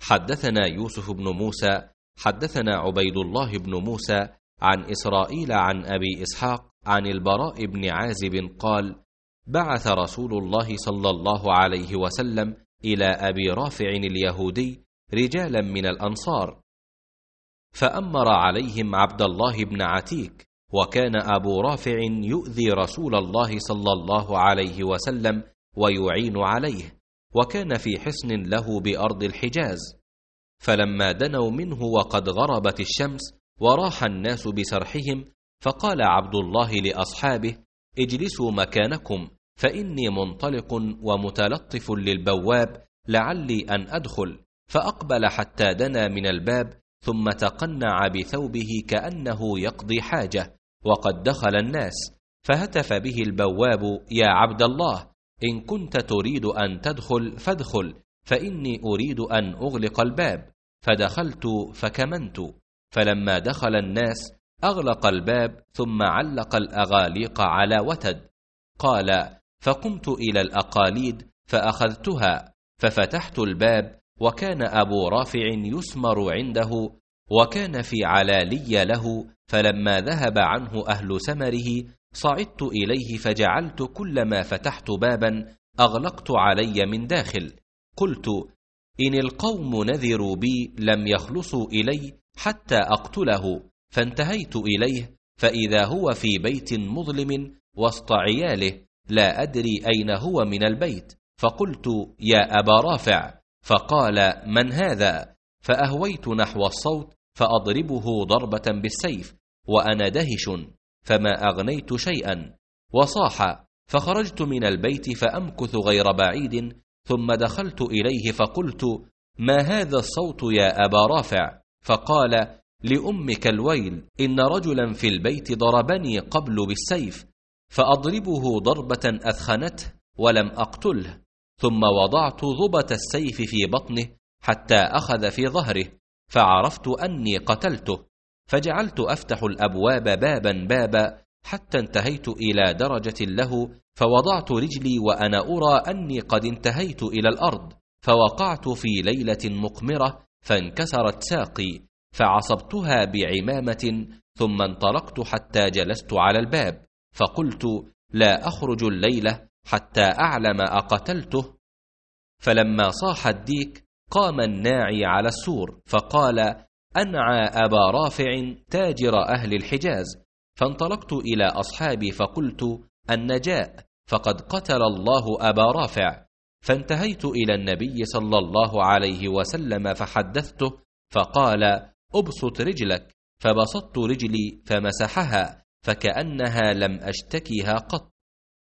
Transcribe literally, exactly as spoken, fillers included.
حدثنا يوسف بن موسى حدثنا عبيد الله بن موسى عن إسرائيل عن أبي إسحاق عن البراء بن عازب قال: بعث رسول الله صلى الله عليه وسلم إلى أبي رافع اليهودي رجالا من الأنصار، فأمر عليهم عبد الله بن عتيك، وكان أبو رافع يؤذي رسول الله صلى الله عليه وسلم ويعين عليه، وكان في حصن له بأرض الحجاز. فلما دنوا منه وقد غربت الشمس وراح الناس بسرحهم، فقال عبد الله لأصحابه: اجلسوا مكانكم، فإني منطلق ومتلطف للبواب لعلي أن أدخل. فأقبل حتى دنا من الباب، ثم تقنع بثوبه كأنه يقضي حاجة، وقد دخل الناس، فهتف به البواب: يا عبد الله، إن كنت تريد أن تدخل فادخل، فإني أريد أن أغلق الباب. فدخلت فكمنت، فلما دخل الناس أغلق الباب ثم علق الأغاليق على وتد. قال: فقمت إلى الأقاليد فأخذتها، ففتحت الباب، وكان أبو رافع يسمر عنده، وكان في علالي له. فلما ذهب عنه أهل سمره صعدت إليه، فجعلت كلما فتحت بابا أغلقت علي من داخل. قلت: إن القوم نذروا بي لم يخلصوا إلي حتى أقتله. فانتهيت إليه، فإذا هو في بيت مظلم وسط عياله، لا أدري أين هو من البيت. فقلت: يا أبا رافع. فقال: من هذا؟ فأهويت نحو الصوت فأضربه ضربة بالسيف وأنا دهش، فما أغنيت شيئا. وصاح، فخرجت من البيت فأمكث غير بعيد، ثم دخلت إليه فقلت: ما هذا الصوت يا أبا رافع؟ فقال: لأمك الويل، إن رجلا في البيت ضربني قبل بالسيف، فأضربه ضربة أثخنته ولم أقتله، ثم وضعت ضبة السيف في بطنه حتى أخذ في ظهره، فعرفت أني قتلته، فجعلت أفتح الأبواب بابا بابا حتى انتهيت إلى درجة له، فوضعت رجلي وأنا أرى أني قد انتهيت إلى الأرض، فوقعت في ليلة مقمرة فانكسرت ساقي، فعصبتها بعمامة، ثم انطلقت حتى جلست على الباب، فقلت: لا أخرج الليلة حتى أعلم أقتلته. فلما صاح الديك قام الناعي على السور، فقال: أنعى أبا رافع تاجر أهل الحجاز. فانطلقت إلى أصحابي فقلت: النجاء، فقد قتل الله أبا رافع. فانتهيت إلى النبي صلى الله عليه وسلم فحدثته، فقال: أبسط رجلك. فبسطت رجلي فمسحها، فكأنها لم أشتكيها قط.